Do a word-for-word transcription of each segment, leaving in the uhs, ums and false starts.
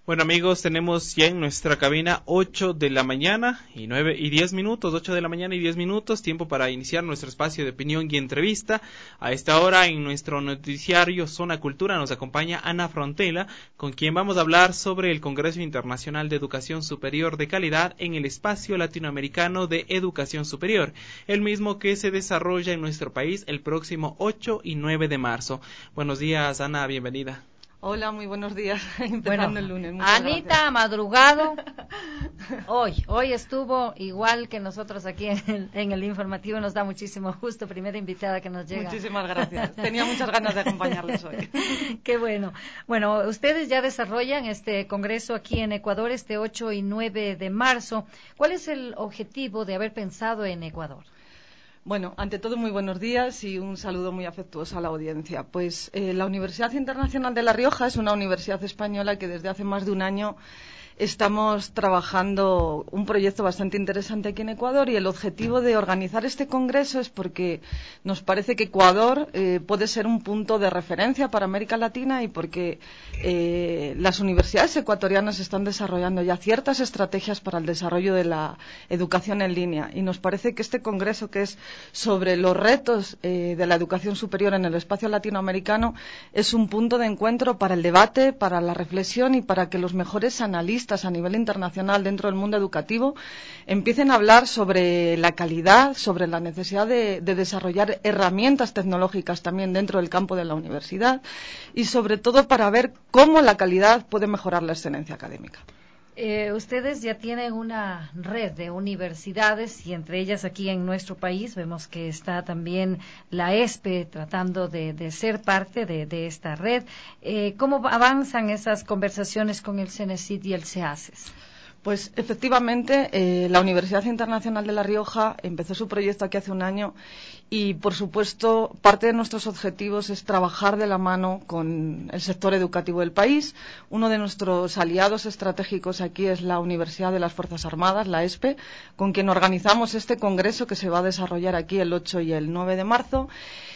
Bueno amigos, tenemos ya en nuestra cabina ocho de la mañana y nueve y diez minutos, ocho de la mañana y diez minutos, tiempo para iniciar nuestro espacio de opinión y entrevista. A esta hora en nuestro noticiario Zona Cultura nos acompaña Ana Frontela, con quien vamos a hablar sobre el Congreso Internacional de Educación Superior de Calidad en el Espacio Latinoamericano de Educación Superior, el mismo que se desarrolla en nuestro país el próximo ocho y nueve de marzo. Buenos días Ana, bienvenida. Hola, muy buenos días. Empezando bueno, el lunes. Muchas Anita gracias. madrugado. Hoy, hoy estuvo igual que nosotros aquí en el, en el informativo. Nos da muchísimo gusto. Primera invitada que nos llega. Muchísimas gracias. Tenía muchas ganas de acompañarles hoy. Qué bueno. Bueno, ustedes ya desarrollan este congreso aquí en Ecuador este ocho y nueve de marzo. ¿Cuál es el objetivo de haber pensado en Ecuador? Bueno, ante todo, muy buenos días y un saludo muy afectuoso a la audiencia. Pues eh, la Universidad Internacional de La Rioja es una universidad española que desde hace más de un año estamos trabajando un proyecto bastante interesante aquí en Ecuador, y el objetivo de organizar este congreso es porque nos parece que Ecuador eh, puede ser un punto de referencia para América Latina, y porque eh, las universidades ecuatorianas están desarrollando ya ciertas estrategias para el desarrollo de la educación en línea, y nos parece que este congreso, que es sobre los retos eh, de la educación superior en el espacio latinoamericano, es un punto de encuentro para el debate, para la reflexión y para que los mejores analistas a nivel internacional dentro del mundo educativo empiecen a hablar sobre la calidad, sobre la necesidad de, de desarrollar herramientas tecnológicas también dentro del campo de la universidad, y sobre todo para ver cómo la calidad puede mejorar la excelencia académica. Eh, ustedes ya tienen una red de universidades, y entre ellas aquí en nuestro país vemos que está también la ESPE tratando de, de ser parte de, de esta red. Eh, ¿Cómo avanzan esas conversaciones con el CENESID y el CEACES? Pues efectivamente, eh, la Universidad Internacional de La Rioja empezó su proyecto aquí hace un año, y por supuesto parte de nuestros objetivos es trabajar de la mano con el sector educativo del país. Uno de nuestros aliados estratégicos aquí es la Universidad de las Fuerzas Armadas, la ESPE, con quien organizamos este congreso que se va a desarrollar aquí el ocho y el nueve de marzo.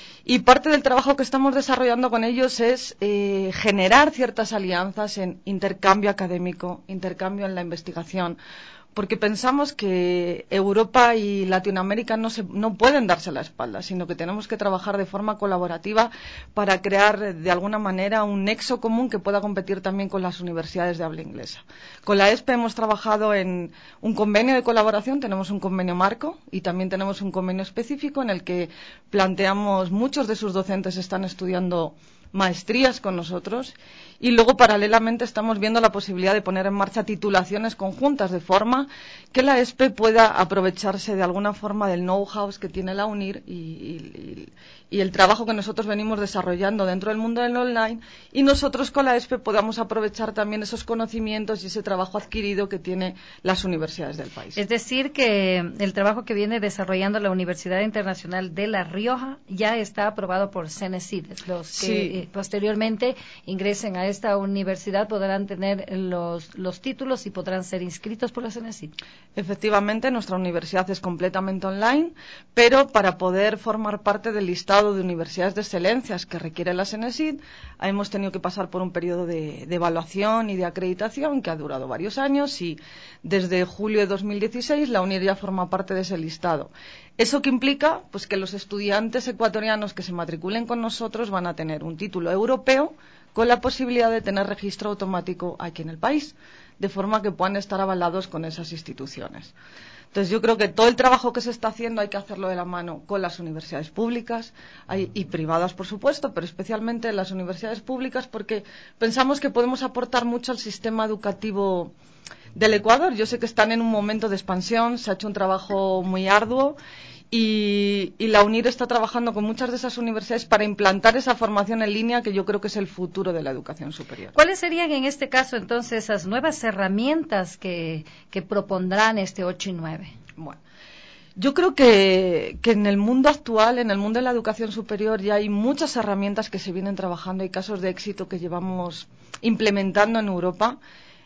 Y parte del trabajo que estamos desarrollando con ellos es eh, generar ciertas alianzas en intercambio académico, intercambio en la investigación, porque pensamos que Europa y Latinoamérica no, se, no pueden darse la espalda, sino que tenemos que trabajar de forma colaborativa para crear de alguna manera un nexo común que pueda competir también con las universidades de habla inglesa. Con la ESPE hemos trabajado en un convenio de colaboración, tenemos un convenio marco y también tenemos un convenio específico en el que planteamos, muchos de sus docentes están estudiando maestrías con nosotros, y luego paralelamente estamos viendo la posibilidad de poner en marcha titulaciones conjuntas, de forma que la ESPE pueda aprovecharse de alguna forma del know-how que tiene la UNIR y, y, y el trabajo que nosotros venimos desarrollando dentro del mundo del online, y nosotros con la ESPE podamos aprovechar también esos conocimientos y ese trabajo adquirido que tienen las universidades del país. Es decir, que el trabajo que viene desarrollando la Universidad Internacional de La Rioja ya está aprobado por CENESID. Los que Sí. eh, posteriormente ingresen a esta universidad podrán tener los, los títulos y podrán ser inscritos por la CENESID. Efectivamente, nuestra universidad es completamente online, pero para poder formar parte del listado de universidades de excelencias que requiere la CENESID, hemos tenido que pasar por un periodo de, de evaluación y de acreditación que ha durado varios años, y desde julio de dos mil dieciséis la UNIR ya forma parte de ese listado. ¿Eso qué implica? Pues que los estudiantes ecuatorianos que se matriculen con nosotros van a tener un título europeo con la posibilidad de tener registro automático aquí en el país, de forma que puedan estar avalados con esas instituciones. Entonces yo creo que todo el trabajo que se está haciendo hay que hacerlo de la mano con las universidades públicas hay, y privadas, por supuesto, pero especialmente las universidades públicas, porque pensamos que podemos aportar mucho al sistema educativo del Ecuador. Yo sé que están en un momento de expansión, se ha hecho un trabajo muy arduo, y, y la UNIR está trabajando con muchas de esas universidades para implantar esa formación en línea, que yo creo que es el futuro de la educación superior. ¿Cuáles serían en este caso entonces esas nuevas herramientas que, que propondrán este ocho y nueve? Bueno, yo creo que, que en el mundo actual, en el mundo de la educación superior, ya hay muchas herramientas que se vienen trabajando, hay casos de éxito que llevamos implementando en Europa.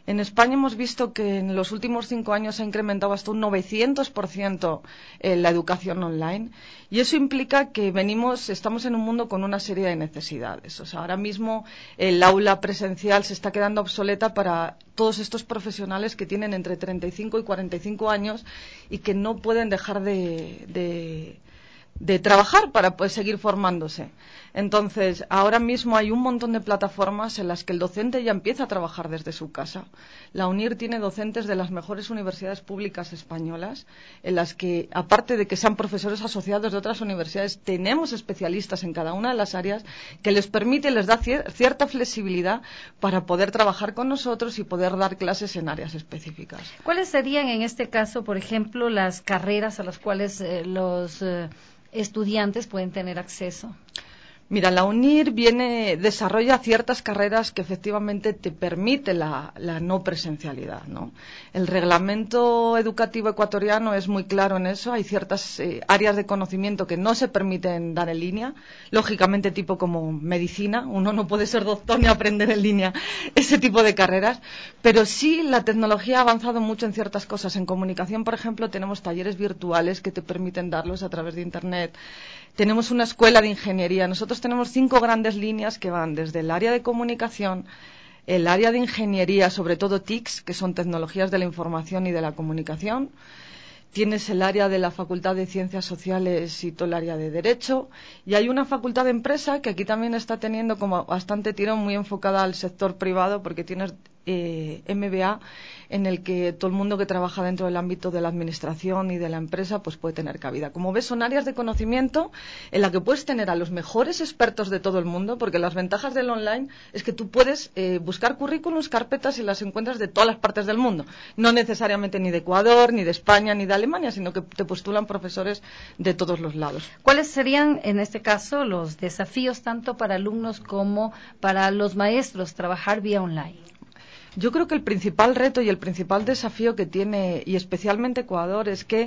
En España hemos visto que en los últimos cinco años se ha incrementado hasta un novecientos por ciento eh, la educación online, y eso implica que venimos, estamos en un mundo con una serie de necesidades. O sea, ahora mismo el aula presencial se está quedando obsoleta para todos estos profesionales que tienen entre treinta y cinco y cuarenta y cinco años y que no pueden dejar de, de de trabajar para pues, seguir formándose. Entonces, ahora mismo hay un montón de plataformas en las que el docente ya empieza a trabajar desde su casa. La UNIR tiene docentes de las mejores universidades públicas españolas, en las que, aparte de que sean profesores asociados de otras universidades, tenemos especialistas en cada una de las áreas que les permite, les da cier- cierta flexibilidad para poder trabajar con nosotros y poder dar clases en áreas específicas. ¿Cuáles serían en este caso, por ejemplo, las carreras a las cuales eh, los eh, estudiantes pueden tener acceso? Mira, la UNIR viene, desarrolla ciertas carreras que efectivamente te permite la, la no presencialidad, ¿no? El reglamento educativo ecuatoriano es muy claro en eso. Hay ciertas eh, áreas de conocimiento que no se permiten dar en línea, lógicamente tipo como medicina. Uno no puede ser doctor ni aprender en línea ese tipo de carreras, pero sí la tecnología ha avanzado mucho en ciertas cosas. En comunicación, por ejemplo, tenemos talleres virtuales que te permiten darlos a través de Internet. Tenemos una escuela de ingeniería. Nosotros tenemos cinco grandes líneas que van desde el área de comunicación, el área de ingeniería, sobre todo T I Cs, que son tecnologías de la información y de la comunicación. Tienes el área de la Facultad de Ciencias Sociales y todo el área de Derecho. Y hay una facultad de empresa que aquí también está teniendo como bastante tirón, muy enfocada al sector privado, porque tienes eh, M B A, en el que todo el mundo que trabaja dentro del ámbito de la administración y de la empresa pues puede tener cabida. Como ves, son áreas de conocimiento en la que puedes tener a los mejores expertos de todo el mundo, porque las ventajas del online es que tú puedes eh, buscar currículums, carpetas, y las encuentras de todas las partes del mundo, no necesariamente ni de Ecuador, ni de España, ni de Alemania, sino que te postulan profesores de todos los lados. ¿Cuáles serían, en este caso, los desafíos tanto para alumnos como para los maestros trabajar vía online? Yo creo que el principal reto y el principal desafío que tiene, y especialmente Ecuador, es que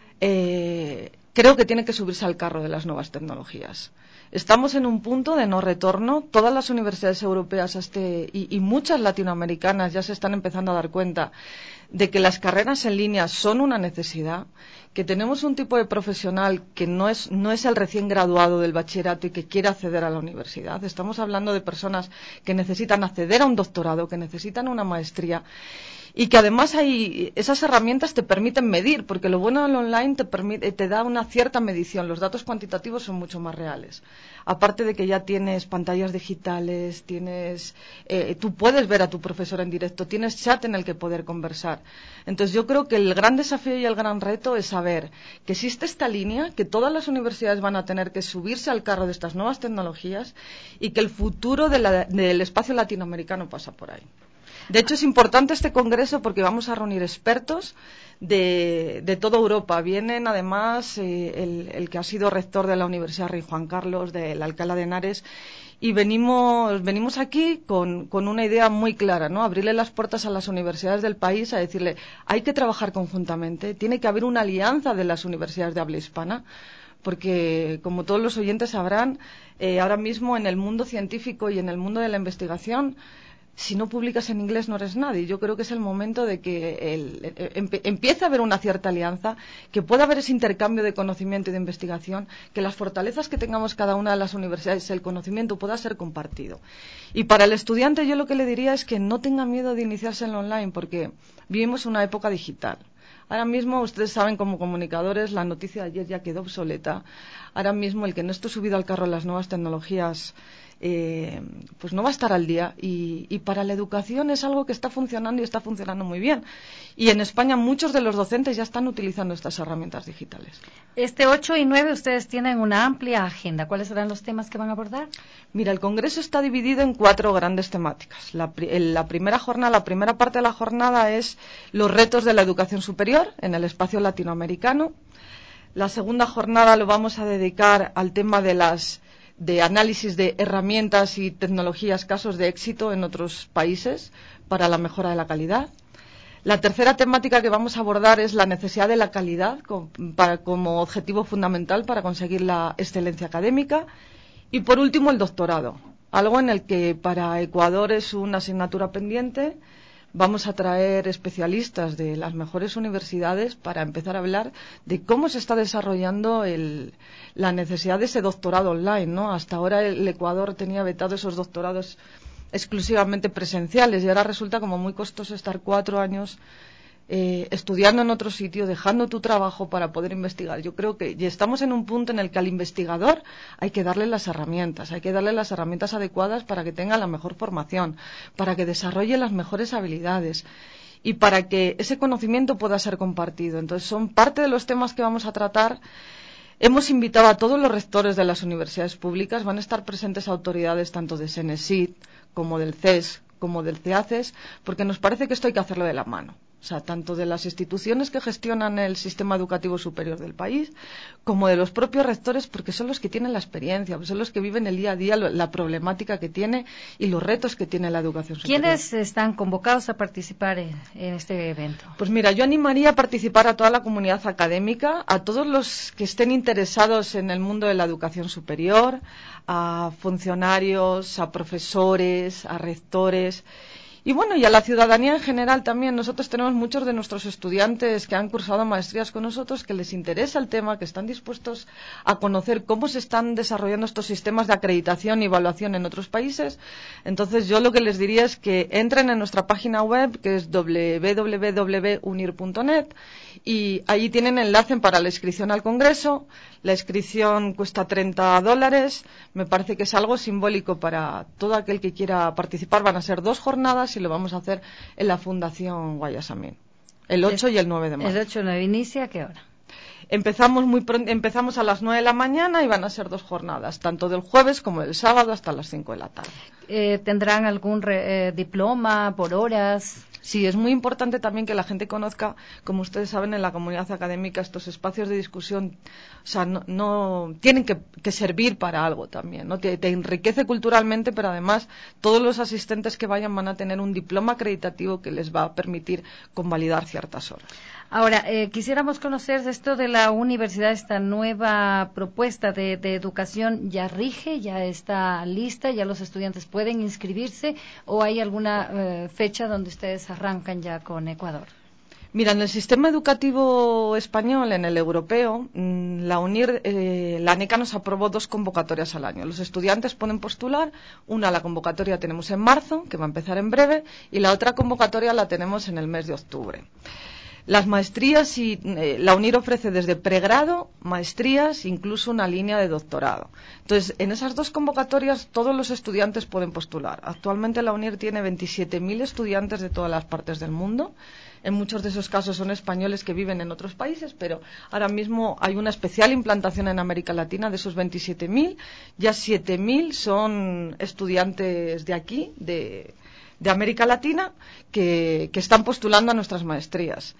eh, creo que tiene que subirse al carro de las nuevas tecnologías. Estamos en un punto de no retorno. Todas las universidades europeas este, y, y muchas latinoamericanas ya se están empezando a dar cuenta de que las carreras en línea son una necesidad, que tenemos un tipo de profesional que no es, no es el recién graduado del bachillerato y que quiere acceder a la universidad. Estamos hablando de personas que necesitan acceder a un doctorado, que necesitan una maestría, y que además hay, esas herramientas te permiten medir, porque lo bueno del online te, permite, te da una cierta medición. Los datos cuantitativos son mucho más reales. Aparte de que ya tienes pantallas digitales, tienes, eh, tú puedes ver a tu profesor en directo, tienes chat en el que poder conversar. Entonces yo creo que el gran desafío y el gran reto es saber que existe esta línea, que todas las universidades van a tener que subirse al carro de estas nuevas tecnologías y que el futuro de la, del espacio latinoamericano pasa por ahí. De hecho, es importante este congreso porque vamos a reunir expertos de, de toda Europa. Vienen, además, eh, el, el que ha sido rector de la Universidad Rey Juan Carlos, de Alcalá de Henares, y venimos, venimos aquí con, con una idea muy clara, ¿no? Abrirle las puertas a las universidades del país, a decirle, hay que trabajar conjuntamente, tiene que haber una alianza de las universidades de habla hispana, porque, como todos los oyentes sabrán, eh, ahora mismo en el mundo científico y en el mundo de la investigación, si no publicas en inglés no eres nadie. Yo creo que es el momento de que el, el, empiece a haber una cierta alianza, que pueda haber ese intercambio de conocimiento y de investigación, que las fortalezas que tengamos cada una de las universidades, el conocimiento pueda ser compartido. Y para el estudiante yo lo que le diría es que no tenga miedo de iniciarse en lo online, porque vivimos una época digital. Ahora mismo, ustedes saben, como comunicadores, la noticia de ayer ya quedó obsoleta. Ahora mismo, el que no esté subido al carro de las nuevas tecnologías, eh, pues no va a estar al día. Y, y para la educación es algo que está funcionando y está funcionando muy bien. Y en España muchos de los docentes ya están utilizando estas herramientas digitales. Este ocho y nueve ustedes tienen una amplia agenda. ¿Cuáles serán los temas que van a abordar? Mira, el Congreso está dividido en cuatro grandes temáticas. La, la primera jornada, la primera parte de la jornada es los retos de la educación superior en el espacio latinoamericano. La segunda jornada lo vamos a dedicar al tema de las de análisis de herramientas y tecnologías, casos de éxito en otros países para la mejora de la calidad. La tercera temática que vamos a abordar es la necesidad de la calidad como, para, como objetivo fundamental para conseguir la excelencia académica. Y por último, el doctorado, algo en el que para Ecuador es una asignatura pendiente, vamos a traer especialistas de las mejores universidades para empezar a hablar de cómo se está desarrollando el, la necesidad de ese doctorado online, ¿no? Hasta ahora el Ecuador tenía vetado esos doctorados exclusivamente presenciales y ahora resulta como muy costoso estar cuatro años eh, estudiando en otro sitio, dejando tu trabajo para poder investigar. Yo creo que ya estamos en un punto en el que al investigador hay que darle las herramientas, hay que darle las herramientas adecuadas para que tenga la mejor formación, para que desarrolle las mejores habilidades y para que ese conocimiento pueda ser compartido. Entonces, son parte de los temas que vamos a tratar. Hemos invitado a todos los rectores de las universidades públicas, van a estar presentes autoridades tanto de Senesit como del C E S como del C E A C E S, porque nos parece que esto hay que hacerlo de la mano. O sea, tanto de las instituciones que gestionan el sistema educativo superior del país, como de los propios rectores, porque son los que tienen la experiencia, son los que viven el día a día la problemática que tiene y los retos que tiene la educación superior. ¿Quiénes están convocados a participar en, en este evento? Pues mira, yo animaría a participar a toda la comunidad académica, a todos los que estén interesados en el mundo de la educación superior, a funcionarios, a profesores, a rectores. Y bueno, y a la ciudadanía en general también. Nosotros tenemos muchos de nuestros estudiantes que han cursado maestrías con nosotros, que les interesa el tema, que están dispuestos a conocer cómo se están desarrollando estos sistemas de acreditación y evaluación en otros países. Entonces yo lo que les diría es que entren en nuestra página web, que es doble u doble u doble u punto unir punto net, y allí tienen enlace para la inscripción al Congreso. La inscripción cuesta treinta dólares. Me parece que es algo simbólico para todo aquel que quiera participar. Van a ser dos jornadas y lo vamos a hacer en la Fundación Guayasamín, el ocho y el nueve de marzo. ¿El ocho y nueve inicia a qué hora? Empezamos muy pronto, empezamos a las nueve de la mañana y van a ser dos jornadas, tanto del jueves como del sábado hasta las cinco de la tarde. Eh, ¿Tendrán algún re, eh, diploma por horas? Sí, es muy importante también que la gente conozca, como ustedes saben, en la comunidad académica estos espacios de discusión, o sea, no, no tienen que, que servir para algo también, ¿no? Te, te enriquece culturalmente, pero además todos los asistentes que vayan van a tener un diploma acreditativo que les va a permitir convalidar ciertas horas. Ahora, eh, quisiéramos conocer esto de la universidad, esta nueva propuesta de, de educación, ¿ya rige, ya está lista, ya los estudiantes pueden inscribirse o hay alguna eh, fecha donde ustedes arrancan ya con Ecuador? Mira, en el sistema educativo español, en el europeo, la UNIR, eh, la ANECA nos aprobó dos convocatorias al año. Los estudiantes pueden postular, una la convocatoria tenemos en marzo, que va a empezar en breve, y la otra convocatoria la tenemos en el mes de octubre. Las maestrías, y eh, la UNIR ofrece desde pregrado, maestrías, incluso una línea de doctorado. Entonces, en esas dos convocatorias todos los estudiantes pueden postular. Actualmente la UNIR tiene veintisiete mil estudiantes de todas las partes del mundo. En muchos de esos casos son españoles que viven en otros países, pero ahora mismo hay una especial implantación en América Latina. De esos veintisiete mil, ya siete mil son estudiantes de aquí, de... de América Latina, que, que están postulando a nuestras maestrías.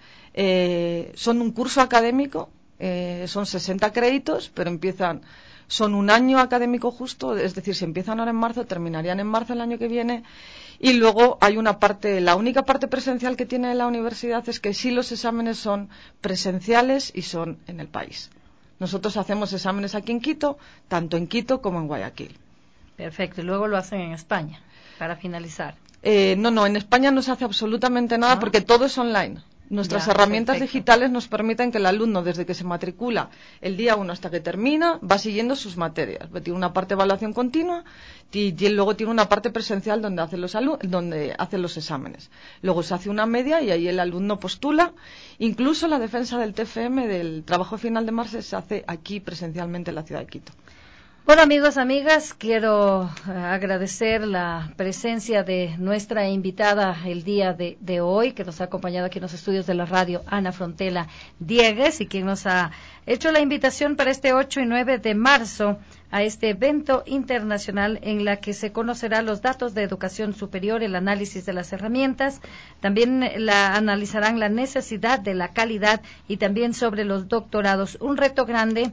Eh, son un curso académico, eh, son sesenta créditos, pero empiezan, son un año académico justo, es decir, si empiezan ahora en marzo, terminarían en marzo el año que viene, y luego hay una parte, la única parte presencial que tiene la universidad es que sí los exámenes son presenciales y son en el país. Nosotros hacemos exámenes aquí en Quito, tanto en Quito como en Guayaquil. Perfecto, y luego lo hacen en España, para finalizar. Eh, no, no, en España no se hace absolutamente nada ¿Ah? porque todo es online. Nuestras Ya, herramientas perfecto. digitales nos permiten que el alumno, desde que se matricula el día uno hasta que termina, va siguiendo sus materias. Tiene una parte de evaluación continua y, y luego tiene una parte presencial donde hace, los alu- donde hace los exámenes. Luego se hace una media y ahí el alumno postula. Incluso la defensa del T F M, del trabajo final de máster, se hace aquí presencialmente en la ciudad de Quito. Bueno, amigos, amigas, quiero uh, agradecer la presencia de nuestra invitada el día de, de hoy, que nos ha acompañado aquí en los estudios de la radio, Ana Frontela Diegues, y quien nos ha hecho la invitación para este ocho y nueve de marzo a este evento internacional en la que se conocerá los datos de educación superior, el análisis de las herramientas, también la analizarán la necesidad de la calidad y también sobre los doctorados, un reto grande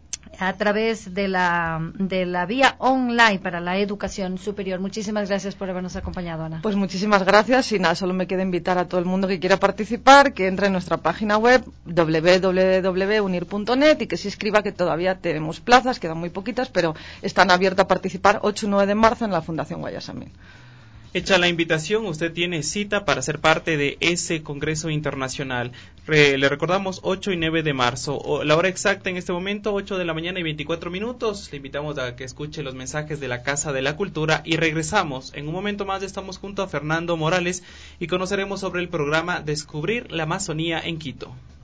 a través de la de la vía online para la educación superior. Muchísimas gracias por habernos acompañado, Ana. Pues muchísimas gracias y nada, solo me queda invitar a todo el mundo que quiera participar, que entre en nuestra página web doble u doble u doble u punto unir punto net y que se inscriba, que todavía tenemos plazas, quedan muy poquitas, pero están abiertas a participar ocho y nueve de marzo en la Fundación Guayasamín. Hecha la invitación, usted tiene cita para ser parte de ese Congreso Internacional. Re, le recordamos ocho y nueve de marzo. O, la hora exacta en este momento, ocho de la mañana y veinticuatro minutos. Le invitamos a que escuche los mensajes de la Casa de la Cultura y regresamos. En un momento más estamos junto a Fernando Morales y conoceremos sobre el programa Descubrir la Amazonía en Quito.